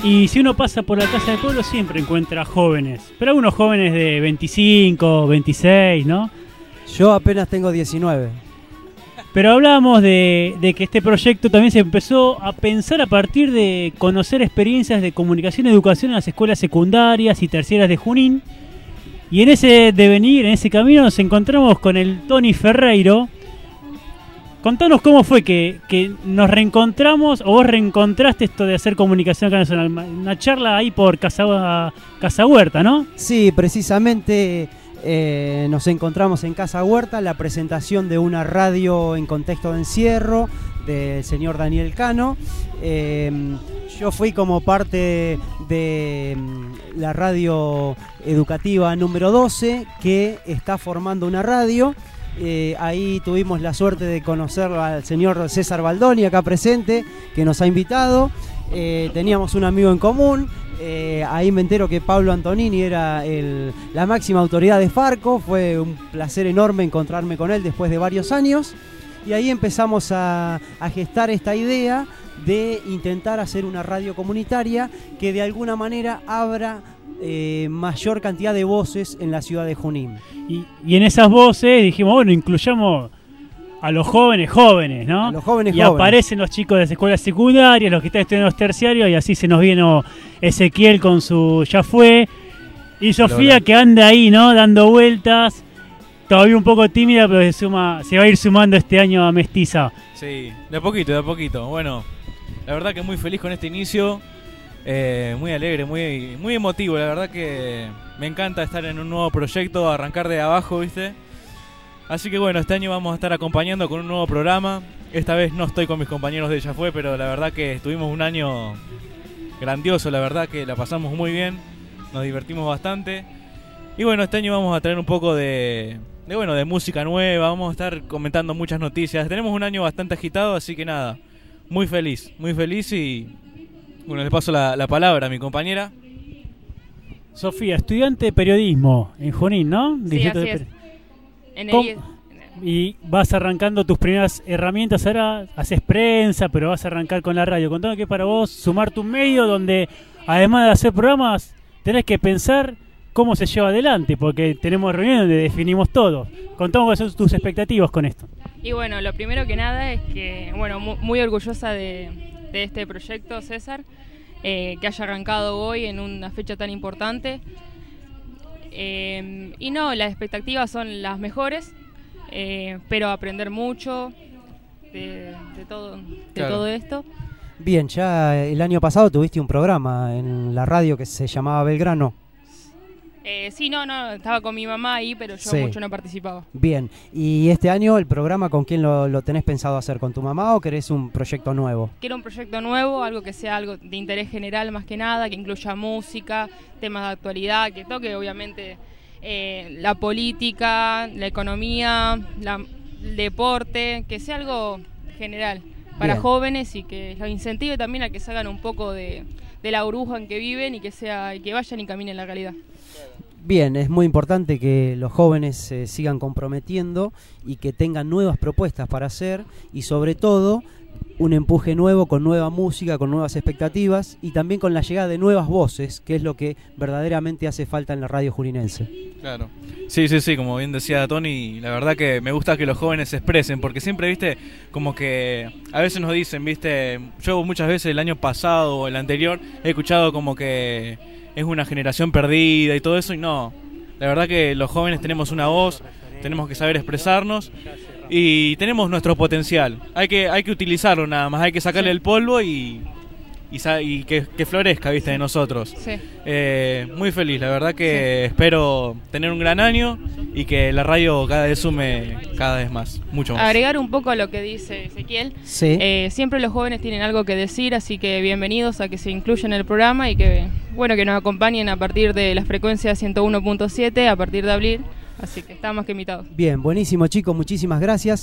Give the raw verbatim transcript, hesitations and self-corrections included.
Y si uno pasa por la Casa del Pueblo siempre encuentra jóvenes, pero algunos jóvenes de veinticinco, veintiséis, ¿no? Yo apenas tengo diecinueve. Pero hablamos de, de que este proyecto también se empezó a pensar a partir de conocer experiencias de comunicación y educación en las escuelas secundarias y terciarias de Junín. Y en ese devenir, en ese camino, nos encontramos con el Tony Ferreiro. Contanos cómo fue que, que nos reencontramos, o vos reencontraste esto de hacer comunicación acá nacional. Una charla ahí por Casa, Casa Huerta, ¿no? Sí, precisamente eh, nos encontramos en Casa Huerta, la presentación de una radio en contexto de encierro del señor Daniel Cano. Eh, yo fui como parte de la radio educativa número doce, que está formando una radio. Eh, ahí tuvimos la suerte de conocer al señor César Baldoni, acá presente, que nos ha invitado. Eh, teníamos un amigo en común. Eh, ahí me entero que Pablo Antonini era el, la máxima autoridad de Farco. Fue un placer enorme encontrarme con él después de varios años. Y ahí empezamos a, a gestar esta idea de intentar hacer una radio comunitaria que de alguna manera abra eh, mayor cantidad de voces en la ciudad de Junín. Y, y en esas voces dijimos, bueno, incluyamos a los jóvenes jóvenes, ¿no? A los jóvenes y jóvenes. Aparecen los chicos de las escuelas secundarias, los que están estudiando los terciarios, y así se nos vino Ezequiel con su Ya Fue, y Sofía Lola, que anda ahí, ¿no? Dando vueltas, todavía un poco tímida, pero se, suma, se va a ir sumando este año a Mestiza. Sí, de a poquito, de a poquito. Bueno, la verdad que muy feliz con este inicio, eh, muy alegre, muy, muy emotivo. La verdad que me encanta estar en un nuevo proyecto, arrancar de abajo, ¿viste? Así que bueno, este año vamos a estar acompañando con un nuevo programa. Esta vez no estoy con mis compañeros de Ya Fue, pero la verdad que tuvimos un año grandioso, la verdad que la pasamos muy bien, nos divertimos bastante. Y bueno, este año vamos a traer un poco de, de, bueno, de música nueva, vamos a estar comentando muchas noticias. Tenemos un año bastante agitado, así que nada, muy feliz, muy feliz y bueno, le paso la, la palabra a mi compañera. Sofía, estudiante de periodismo en Junín, ¿no? Sí, así es. En el... Y vas arrancando tus primeras herramientas, ahora haces prensa, pero vas a arrancar con la radio. Contame que para vos sumarte un medio donde, además de hacer programas, tenés que pensar cómo se lleva adelante, porque tenemos reuniones donde definimos todo. Contame cuáles son tus expectativas con esto. Y bueno, lo primero que nada es que, bueno, muy, muy orgullosa de, de este proyecto, César, eh, que haya arrancado hoy en una fecha tan importante. Eh, y no, las expectativas son las mejores, eh, pero aprender mucho de, de, todo, de claro. todo esto. Bien, ya el año pasado tuviste un programa en la radio que se llamaba Belgrano. Eh, sí, no, no, estaba con mi mamá ahí, pero yo sí. mucho no participaba. Bien, ¿y este año el programa con quién lo, lo tenés pensado hacer? ¿Con tu mamá o querés un proyecto nuevo? Quiero un proyecto nuevo, algo que sea algo de interés general más que nada, que incluya música, temas de actualidad, que toque obviamente eh, la política, la economía, la, el deporte, que sea algo general para Bien. jóvenes y que los incentive también a que salgan un poco de, de la burbuja en que viven y que, sea, y que vayan y caminen la realidad. Bien, es muy importante que los jóvenes se eh, sigan comprometiendo y que tengan nuevas propuestas para hacer y sobre todo un empuje nuevo con nueva música, con nuevas expectativas y también con la llegada de nuevas voces, que es lo que verdaderamente hace falta en la radio juninense. Claro. Sí, sí, sí, como bien decía Tony, la verdad que me gusta que los jóvenes se expresen, porque siempre, viste, como que a veces nos dicen, viste, yo muchas veces el año pasado o el anterior he escuchado como que es una generación perdida y todo eso, y no, la verdad que los jóvenes tenemos una voz, tenemos que saber expresarnos y tenemos nuestro potencial, hay que hay que utilizarlo nada más, hay que sacarle sí. el polvo y, y, y que, que florezca, viste, de nosotros. Sí. Eh, muy feliz, la verdad que sí. espero tener un gran año y que la radio cada vez sume cada vez más, mucho más. Agregar un poco a lo que dice Ezequiel, sí. eh, siempre los jóvenes tienen algo que decir, así que bienvenidos a que se incluyan en el programa y que bueno que nos acompañen a partir de las frecuencias ciento uno punto siete a partir de abril, así que están más que invitados. Bien, buenísimo chicos, muchísimas gracias.